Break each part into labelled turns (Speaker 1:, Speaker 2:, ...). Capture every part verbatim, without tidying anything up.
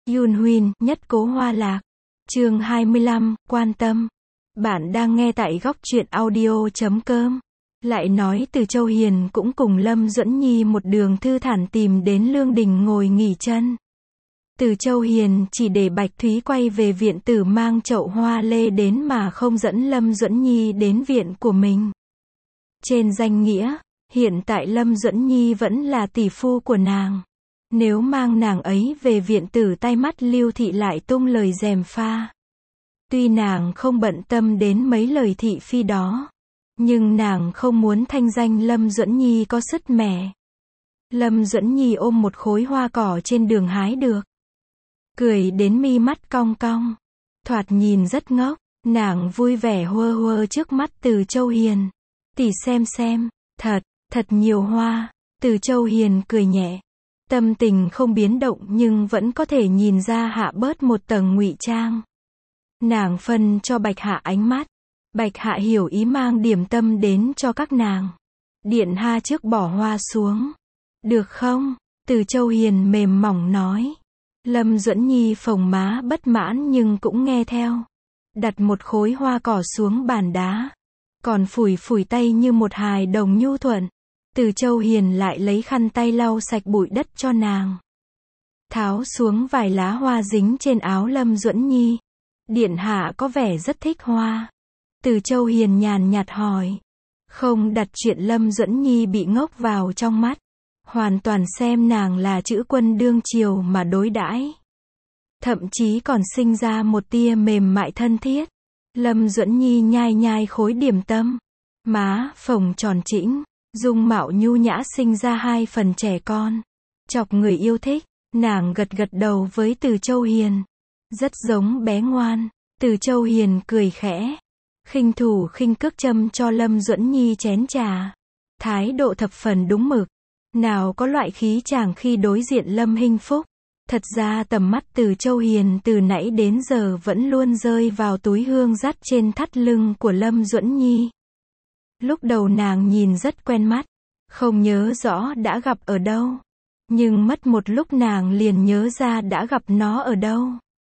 Speaker 1: Yoon Huynh, nhất cố hoa lạc. Chương hai mươi lăm, quan tâm. Bạn đang nghe tại góc truyện audio chấm com. Lại nói Từ Châu Hiền cũng cùng Lâm Duẫn Nhi một đường thư thản tìm đến Lương Đình ngồi nghỉ chân. Từ Châu Hiền chỉ để Bạch Thúy quay về viện tử mang chậu hoa lê đến mà không dẫn Lâm Duẫn Nhi đến viện của mình. Trên danh nghĩa, hiện tại Lâm Duẫn Nhi vẫn là tỷ phu của nàng. Nếu mang nàng ấy về viện tử, tay mắt Lưu Thị lại tung lời gièm pha. Tuy nàng không bận tâm đến mấy lời thị phi đó, nhưng nàng không muốn thanh danh Lâm Duẫn Nhi có sứt mẻ. Lâm Duẫn Nhi ôm một khối hoa cỏ trên đường hái được, cười đến mi mắt cong cong, thoạt nhìn rất ngốc. Nàng vui vẻ huơ huơ trước mắt Từ Châu Hiền. Tỷ xem xem, thật, thật nhiều hoa. Từ Châu Hiền cười nhẹ, tâm tình không biến động nhưng vẫn có thể nhìn ra hạ bớt một tầng ngụy trang. Nàng phân cho Bạch Hạ ánh mắt. Bạch Hạ hiểu ý, mang điểm tâm đến cho các nàng. Điện hạ trước bỏ hoa xuống. Được không? Từ Châu Hiền mềm mỏng nói. Lâm Duẫn Nhi phồng má bất mãn nhưng cũng nghe theo. Đặt một khối hoa cỏ xuống bàn đá, còn phủi phủi tay như một hài đồng nhu thuận. Từ Châu Hiền lại lấy khăn tay lau sạch bụi đất cho nàng. Tháo xuống vài lá hoa dính trên áo Lâm Duẫn Nhi. Điện hạ có vẻ rất thích hoa. Từ Châu Hiền nhàn nhạt hỏi. Không đặt chuyện Lâm Duẫn Nhi bị ngốc vào trong mắt. Hoàn toàn xem nàng là chữ quân đương triều mà đối đãi. Thậm chí còn sinh ra một tia mềm mại thân thiết. Lâm Duẫn Nhi nhai nhai khối điểm tâm. Má phồng tròn trĩnh, dung mạo nhu nhã sinh ra hai phần trẻ con. Chọc người yêu thích. Nàng gật gật đầu với Từ Châu Hiền. Rất giống bé ngoan. Từ Châu Hiền cười khẽ, khinh thủ khinh cước châm cho Lâm Duẫn Nhi chén trà. Thái độ thập phần đúng mực. Nào có loại khí chàng khi đối diện Lâm Hinh Phúc. Thật ra tầm mắt Từ Châu Hiền từ nãy đến giờ vẫn luôn rơi vào túi hương dắt trên thắt lưng của Lâm Duẫn Nhi. Lúc đầu nàng nhìn rất quen mắt, không nhớ rõ đã gặp ở đâu. Nhưng mất một lúc nàng liền nhớ ra đã gặp nó ở đâu.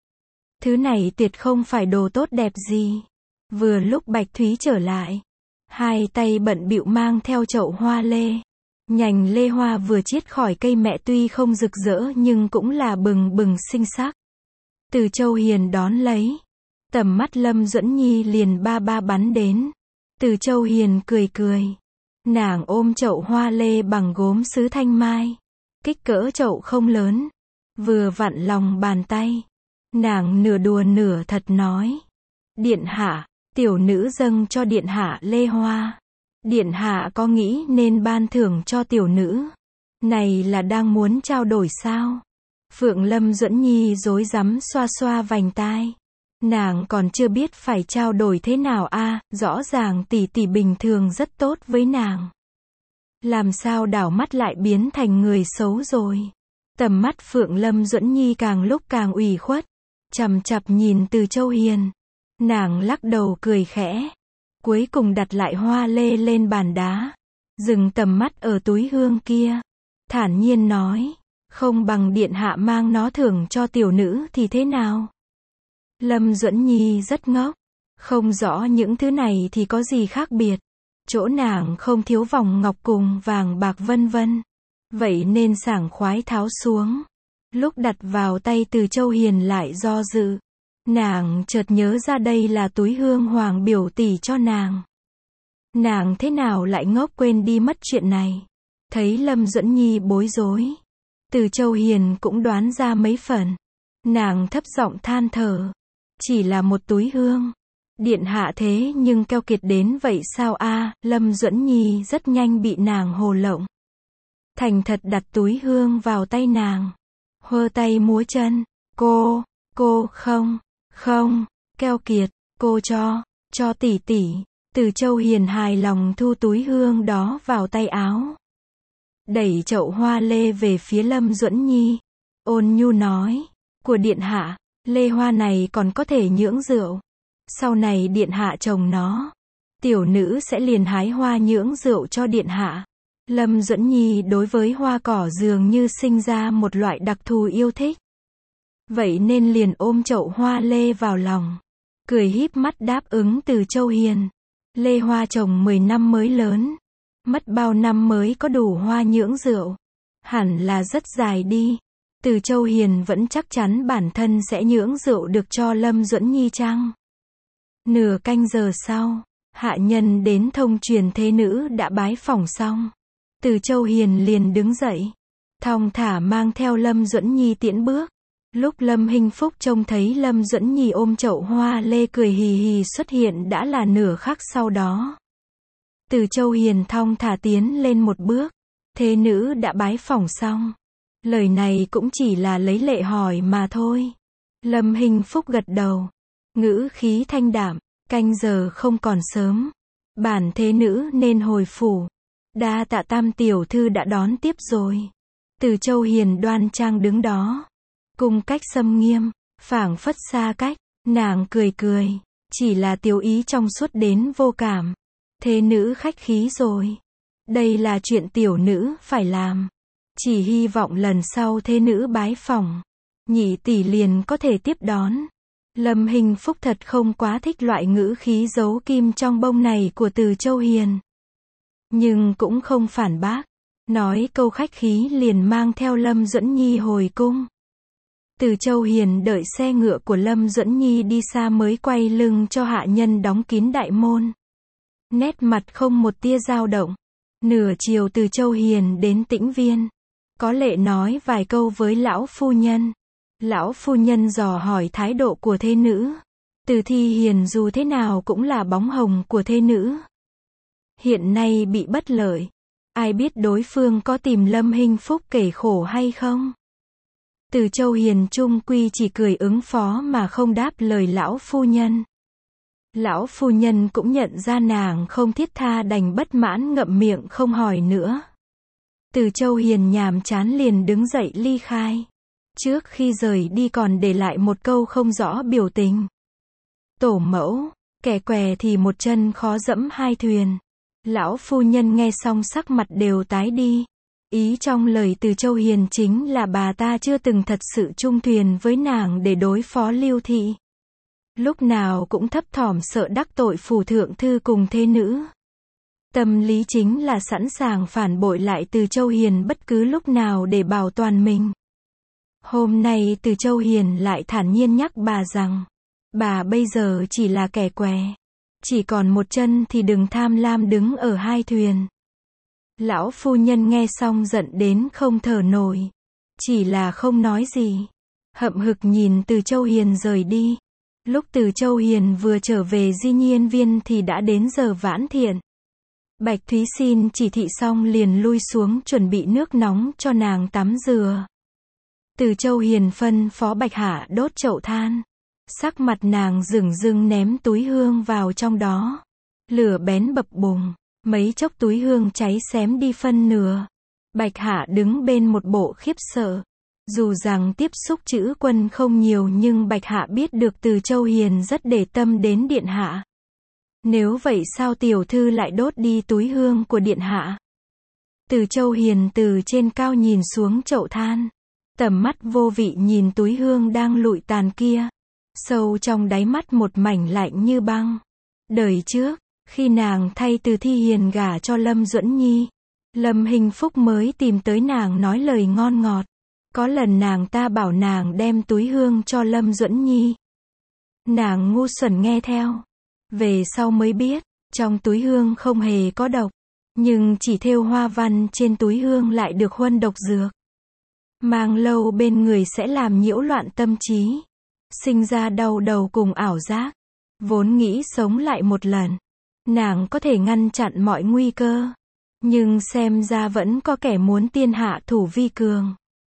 Speaker 1: Thứ này tuyệt không phải đồ tốt đẹp gì. Vừa lúc Bạch Thúy trở lại, hai tay bận bịu mang theo chậu hoa lê. Nhành lê hoa vừa chiết khỏi cây mẹ tuy không rực rỡ nhưng cũng là bừng bừng xinh sắc. Từ Châu Hiền đón lấy, tầm mắt Lâm Duẫn Nhi liền ba ba bắn đến. Từ Châu Hiền cười cười. Nàng ôm chậu hoa lê bằng gốm sứ thanh mai. Kích cỡ chậu không lớn, vừa vặn lòng bàn tay. Nàng nửa đùa nửa thật nói. Điện hạ, tiểu nữ dâng cho điện hạ lê hoa. Điện hạ có nghĩ nên ban thưởng cho tiểu nữ này là đang muốn trao đổi sao? Phượng Lâm Duẫn Nhi rối rắm xoa xoa vành tai. Nàng còn chưa biết phải trao đổi thế nào a, à, rõ ràng tỷ tỷ bình thường rất tốt với nàng. Làm sao đảo mắt lại biến thành người xấu rồi? Tầm mắt Phượng Lâm Duẫn Nhi càng lúc càng ủy khuất, chằm chằm nhìn Từ Châu Hiền. Nàng lắc đầu cười khẽ, cuối cùng đặt lại hoa lê lên bàn đá, dừng tầm mắt ở túi hương kia, thản nhiên nói, không bằng điện hạ mang nó thưởng cho tiểu nữ thì thế nào? Lâm Duẫn Nhi rất ngốc, không rõ những thứ này thì có gì khác biệt. Chỗ nàng không thiếu vòng ngọc cùng vàng bạc vân vân. Vậy nên sảng khoái tháo xuống. Lúc đặt vào tay Từ Châu Hiền lại do dự. Nàng chợt nhớ ra đây là túi hương hoàng biểu tỷ cho nàng. Nàng thế nào lại ngốc quên đi mất chuyện này. Thấy Lâm Duẫn Nhi bối rối, Từ Châu Hiền cũng đoán ra mấy phần. Nàng thấp giọng than thở. Chỉ là một túi hương. Điện hạ thế nhưng keo kiệt đến vậy sao a? À, Lâm Duẫn Nhi rất nhanh bị nàng hồ lộng. Thành thật đặt túi hương vào tay nàng. Hơ tay múa chân. Cô, cô, không, không, keo kiệt, cô cho, cho tỷ tỷ. Từ Châu Hiền hài lòng thu túi hương đó vào tay áo. Đẩy chậu hoa lê về phía Lâm Duẫn Nhi. Ôn nhu nói, của điện hạ, lê hoa này còn có thể nhưỡng rượu. Sau này điện hạ trồng nó, tiểu nữ sẽ liền hái hoa nhưỡng rượu cho điện hạ. Lâm Duẫn Nhi đối với hoa cỏ dường như sinh ra một loại đặc thù yêu thích. vậy nên liền ôm chậu hoa lê vào lòng, cười híp mắt đáp ứng Từ Châu Hiền. Lê hoa trồng mười năm mới lớn, mất bao năm mới có đủ hoa nhưỡng rượu, hẳn là rất dài đi. Từ Châu Hiền vẫn chắc chắn bản thân sẽ nhưỡng rượu được cho Lâm Duẫn Nhi chăng? Nửa canh giờ sau, hạ nhân đến thông truyền thế nữ đã bái phỏng xong. Từ Châu Hiền liền đứng dậy, thong thả mang theo Lâm Duẫn Nhi tiễn bước. Lúc Lâm Hinh Phúc trông thấy Lâm Duẫn Nhi ôm chậu hoa lê cười hì hì xuất hiện đã là nửa khắc sau đó. Từ Châu Hiền thong thả tiến lên một bước, thế nữ đã bái phỏng xong. Lời này cũng chỉ là lấy lệ hỏi mà thôi. Lâm Hinh Phúc gật đầu, ngữ khí thanh đạm, canh giờ không còn sớm, bản thế nữ nên hồi phủ. Đa tạ Tam tiểu thư đã đón tiếp rồi. Từ Châu Hiền đoan trang đứng đó, cung cách xâm nghiêm, phảng phất xa cách, nàng cười cười, chỉ là tiểu ý trong suốt đến vô cảm. Thế nữ khách khí rồi, đây là chuyện tiểu nữ phải làm, chỉ hy vọng lần sau thế nữ bái phỏng, nhị tỷ liền có thể tiếp đón. Lâm Hinh Phúc thật không quá thích loại ngữ khí giấu kim trong bông này của Từ Châu Hiền, nhưng cũng không phản bác, nói câu khách khí liền mang theo Lâm Duẫn Nhi hồi cung. Từ Châu Hiền đợi xe ngựa của Lâm Duẫn Nhi đi xa mới quay lưng cho hạ nhân đóng kín đại môn. Nét mặt không một tia dao động. Nửa chiều Từ Châu Hiền đến Tĩnh Viên, có lệ nói vài câu với lão phu nhân. Lão phu nhân dò hỏi thái độ của thế nữ. Từ Thi Hiền dù thế nào cũng là bóng hồng của thế nữ, hiện nay bị bất lợi, ai biết đối phương có tìm Lâm Hinh Phúc kể khổ hay không. Từ Châu Hiền chung quy chỉ cười ứng phó mà không đáp lời lão phu nhân. Lão phu nhân cũng nhận ra nàng không thiết tha đành bất mãn ngậm miệng không hỏi nữa. Từ Châu Hiền nhàm chán liền đứng dậy ly khai. Trước khi rời đi còn để lại một câu không rõ biểu tình. Tổ mẫu, kẻ què thì một chân khó dẫm hai thuyền. Lão phu nhân nghe xong sắc mặt đều tái đi. Ý trong lời Từ Châu Hiền chính là bà ta chưa từng thật sự chung thuyền với nàng để đối phó Lưu Thị. Lúc nào cũng thấp thỏm sợ đắc tội phủ thượng thư cùng thế nữ. Tâm lý chính là sẵn sàng phản bội lại Từ Châu Hiền bất cứ lúc nào để bảo toàn mình. Hôm nay Từ Châu Hiền lại thản nhiên nhắc bà rằng, bà bây giờ chỉ là kẻ què, chỉ còn một chân thì đừng tham lam đứng ở hai thuyền. Lão phu nhân nghe xong giận đến không thở nổi, chỉ là không nói gì, hậm hực nhìn Từ Châu Hiền rời đi. Lúc Từ Châu Hiền vừa trở về Di Nhiên Viên thì đã đến giờ vãn thiện. Bạch Thúy xin chỉ thị xong liền lui xuống chuẩn bị nước nóng cho nàng tắm rửa. Từ Châu Hiền phân phó Bạch Hạ đốt chậu than. Sắc mặt nàng rừng rưng ném túi hương vào trong đó. Lửa bén bập bùng, mấy chốc túi hương cháy xém đi phân nửa. Bạch Hạ đứng bên một bộ khiếp sợ. Dù rằng tiếp xúc chữ quân không nhiều nhưng Bạch Hạ biết được Từ Châu Hiền rất để tâm đến điện hạ. Nếu vậy sao tiểu thư lại đốt đi túi hương của điện hạ? Từ Châu Hiền từ trên cao nhìn xuống chậu than, tầm mắt vô vị nhìn túi hương đang lụi tàn kia, sâu trong đáy mắt một mảnh lạnh như băng. Đời trước, khi nàng thay Từ Thi Hiền gả cho Lâm Duẫn Nhi, Lâm Hinh Phúc mới tìm tới nàng nói lời ngon ngọt. Có lần nàng ta bảo nàng đem túi hương cho Lâm Duẫn Nhi. Nàng ngu xuẩn nghe theo. Về sau mới biết, trong túi hương không hề có độc, nhưng chỉ thêu hoa văn trên túi hương lại được huân độc dược. Mang lâu bên người sẽ làm nhiễu loạn tâm trí, sinh ra đau đầu cùng ảo giác. Vốn nghĩ sống lại một lần, nàng có thể ngăn chặn mọi nguy cơ, nhưng xem ra vẫn có kẻ muốn tiên hạ thủ vi cường.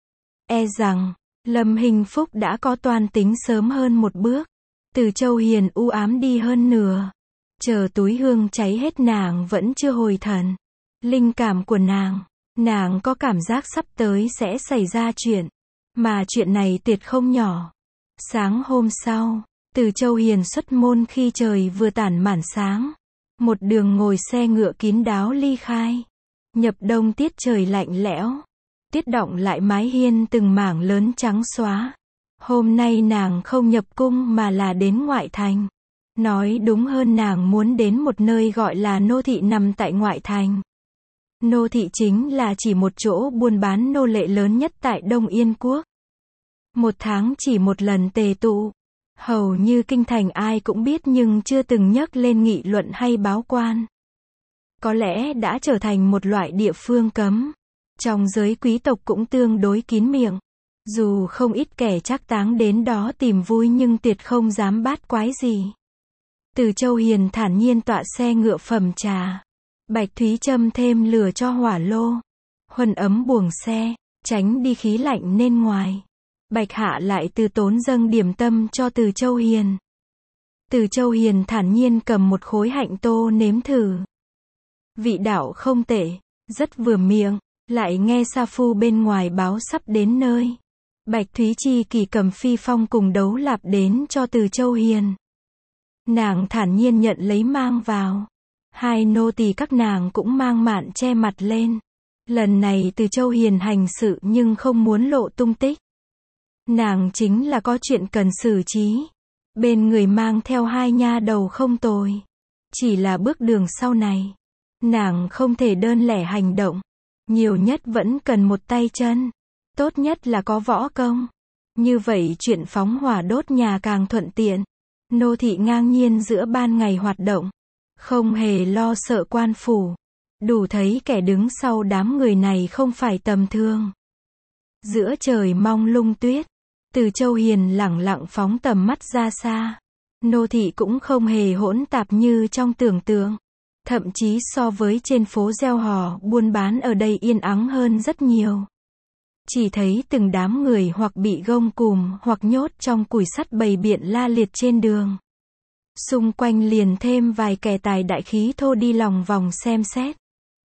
Speaker 1: E rằng, Lâm Hinh Phúc đã có toan tính sớm hơn một bước. Từ Châu Hiền u ám đi hơn nửa. Chờ túi hương cháy hết nàng vẫn chưa hồi thần. Linh cảm của nàng, nàng có cảm giác sắp tới sẽ xảy ra chuyện. Mà chuyện này tuyệt không nhỏ. Sáng hôm sau, Từ Châu Hiền xuất môn khi trời vừa tản màn sáng. Một đường ngồi xe ngựa kín đáo ly khai. Nhập đông tiết trời lạnh lẽo. Tiết đọng lại mái hiên từng mảng lớn trắng xóa. Hôm nay nàng không nhập cung mà là đến ngoại thành. Nói đúng hơn nàng muốn đến một nơi gọi là nô thị nằm tại ngoại thành. Nô thị chính là chỉ một chỗ buôn bán nô lệ lớn nhất tại Đông Yên Quốc. Một tháng chỉ một lần tề tụ. Hầu như kinh thành ai cũng biết nhưng chưa từng nhắc lên nghị luận hay báo quan. Có lẽ đã trở thành một loại địa phương cấm. Trong giới quý tộc cũng tương đối kín miệng. Dù không ít kẻ trác táng đến đó tìm vui nhưng tuyệt không dám bát quái gì. Từ Châu Hiền thản nhiên tọa xe ngựa phẩm trà. Bạch Thúy châm thêm lửa cho hỏa lô. Huân ấm buồng xe, tránh đi khí lạnh nên ngoài. Bạch Hạ lại từ tốn dâng điểm tâm cho Từ Châu Hiền. Từ Châu Hiền thản nhiên cầm một khối hạnh tô nếm thử. Vị đạo không tệ, rất vừa miệng, lại nghe sa phu bên ngoài báo sắp đến nơi. Bạch Thúy chi kỳ cầm phi phong cùng đấu lạp đến cho Từ Châu Hiền. Nàng thản nhiên nhận lấy mang vào. Hai nô tỳ các nàng cũng mang mạn che mặt lên. Lần này Từ Châu Hiền hành sự nhưng không muốn lộ tung tích. Nàng chính là có chuyện cần xử trí. Bên người mang theo hai nha đầu không tồi. Chỉ là bước đường sau này. Nàng không thể đơn lẻ hành động. Nhiều nhất vẫn cần một tay chân. Tốt nhất là có võ công. Như vậy chuyện phóng hỏa đốt nhà càng thuận tiện. Nô thị ngang nhiên giữa ban ngày hoạt động. Không hề lo sợ quan phủ. Đủ thấy kẻ đứng sau đám người này không phải tầm thường. Giữa trời mong lung tuyết. Từ Châu Hiền lẳng lặng phóng tầm mắt ra xa. Nô thị cũng không hề hỗn tạp như trong tưởng tượng. Thậm chí so với trên phố gieo hò buôn bán ở đây yên ắng hơn rất nhiều. Chỉ thấy từng đám người hoặc bị gông cùm hoặc nhốt trong củi sắt bầy biện la liệt trên đường. Xung quanh liền thêm vài kẻ tài đại khí thô đi lòng vòng xem xét.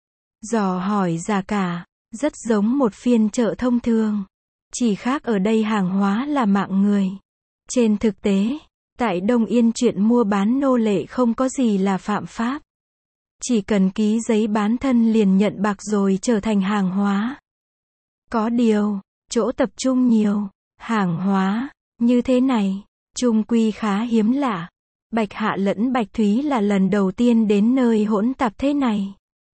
Speaker 1: Dò hỏi giá cả, rất giống một phiên chợ thông thường. Chỉ khác ở đây hàng hóa là mạng người. Trên thực tế, tại Đông Yên chuyện mua bán nô lệ không có gì là phạm pháp. Chỉ cần ký giấy bán thân liền nhận bạc rồi trở thành hàng hóa. Có điều, chỗ tập trung nhiều, hàng hóa, như thế này, chung quy khá hiếm lạ. Bạch Hạ lẫn Bạch Thúy là lần đầu tiên đến nơi hỗn tạp thế này.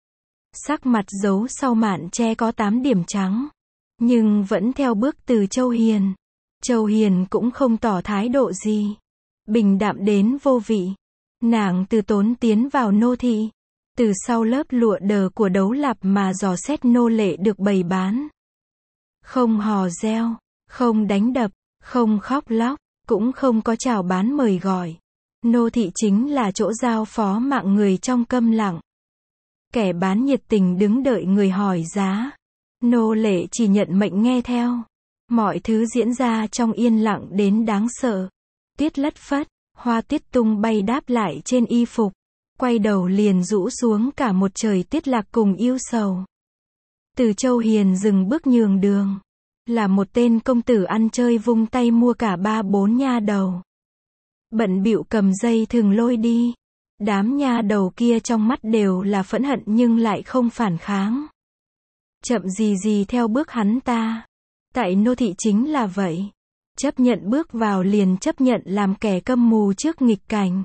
Speaker 1: Sắc mặt giấu sau mạn che có tám điểm trắng. Nhưng vẫn theo bước từ Châu Hiền. Châu Hiền cũng không tỏ thái độ gì. Bình đạm đến vô vị. Nàng từ tốn tiến vào nô thị. Từ sau lớp lụa đờ của đấu lạp mà dò xét nô lệ được bày bán. Không hò reo, không đánh đập, không khóc lóc, cũng không có chào bán mời gọi. Nô thị chính là chỗ giao phó mạng người trong câm lặng. Kẻ bán nhiệt tình đứng đợi người hỏi giá. Nô lệ chỉ nhận mệnh nghe theo. Mọi thứ diễn ra trong yên lặng đến đáng sợ. Tuyết lất phất, hoa tuyết tung bay đáp lại trên y phục. Quay đầu liền rũ xuống cả một trời tiết lạc cùng yêu sầu. Từ Châu Hiền dừng bước nhường đường. Là một tên công tử ăn chơi vung tay mua cả ba bốn nha đầu. Bận bịu cầm dây thừng lôi đi. Đám nha đầu kia trong mắt đều là phẫn hận nhưng lại không phản kháng. Chậm gì gì theo bước hắn ta. Tại nô thị chính là vậy. Chấp nhận bước vào liền chấp nhận làm kẻ câm mù trước nghịch cảnh.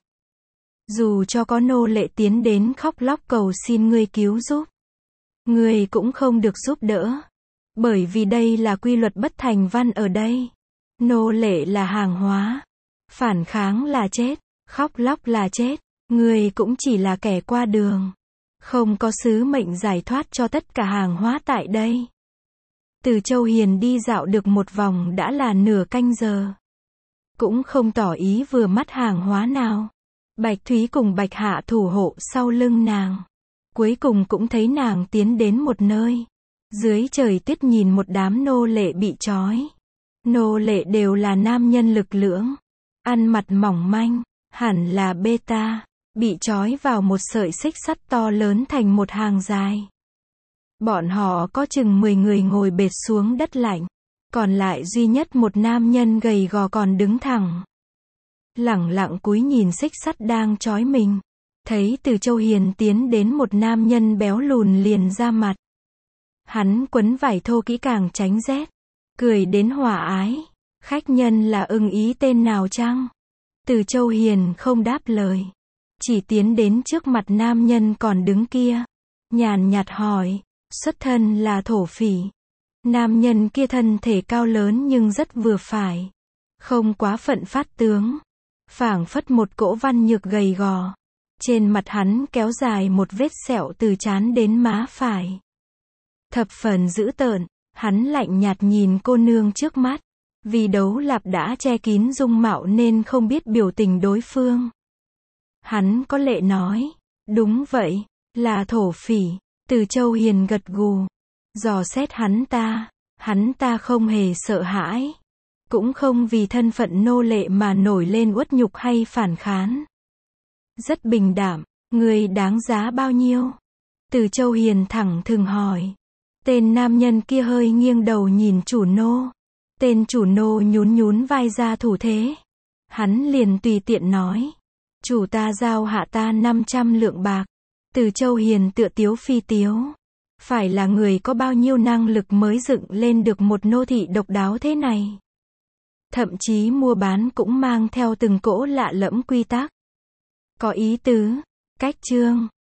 Speaker 1: Dù cho có nô lệ tiến đến khóc lóc cầu xin ngươi cứu giúp. Ngươi cũng không được giúp đỡ. Bởi vì đây là quy luật bất thành văn ở đây. Nô lệ là hàng hóa. Phản kháng là chết. Khóc lóc là chết. Ngươi cũng chỉ là kẻ qua đường. Không có sứ mệnh giải thoát cho tất cả hàng hóa tại đây. Từ Châu Hiền đi dạo được một vòng đã là nửa canh giờ. Cũng không tỏ ý vừa mắt hàng hóa nào. Bạch Thúy cùng Bạch Hạ thủ hộ sau lưng nàng. Cuối cùng cũng thấy nàng tiến đến một nơi. Dưới trời tuyết nhìn một đám nô lệ bị trói. Nô lệ đều là nam nhân lực lưỡng. Ăn mặc mỏng manh, hẳn là beta. Bị trói vào một sợi xích sắt to lớn thành một hàng dài. Bọn họ có chừng mười người ngồi bệt xuống đất lạnh. Còn lại duy nhất một nam nhân gầy gò còn đứng thẳng. Lẳng lặng cúi nhìn xích sắt đang trói mình. Thấy Từ Châu Hiền tiến đến một nam nhân béo lùn liền ra mặt. Hắn quấn vải thô kỹ càng tránh rét. Cười đến hòa ái. Khách nhân là ưng ý tên nào chăng? Từ Châu Hiền không đáp lời. Chỉ tiến đến trước mặt nam nhân còn đứng kia. Nhàn nhạt hỏi. Xuất thân là thổ phỉ. Nam nhân kia thân thể cao lớn nhưng rất vừa phải. Không quá phận phát tướng. Phảng phất một cỗ văn nhược gầy gò. Trên mặt hắn kéo dài một vết sẹo từ trán đến má phải. Thập phần dữ tợn, hắn lạnh nhạt nhìn cô nương trước mắt. Vì đấu lạp đã che kín dung mạo nên không biết biểu tình đối phương. Hắn có lệ nói. Đúng vậy, là thổ phỉ. Từ Châu Hiền gật gù. Dò xét hắn ta, hắn ta không hề sợ hãi. Cũng không vì thân phận nô lệ mà nổi lên uất nhục hay phản kháng. Rất bình đạm, người đáng giá bao nhiêu? Từ Châu Hiền thẳng thừng hỏi. Tên nam nhân kia hơi nghiêng đầu nhìn chủ nô. Tên chủ nô nhún nhún vai ra thủ thế. Hắn liền tùy tiện nói. Chủ ta giao hạ ta năm trăm lượng bạc. Từ Châu Hiền tựa tiếu phi tiếu. Phải là người có bao nhiêu năng lực mới dựng lên được một nô thị độc đáo thế này. Thậm chí mua bán cũng mang theo từng cỗ lạ lẫm quy tắc. Có ý tứ, cách chương.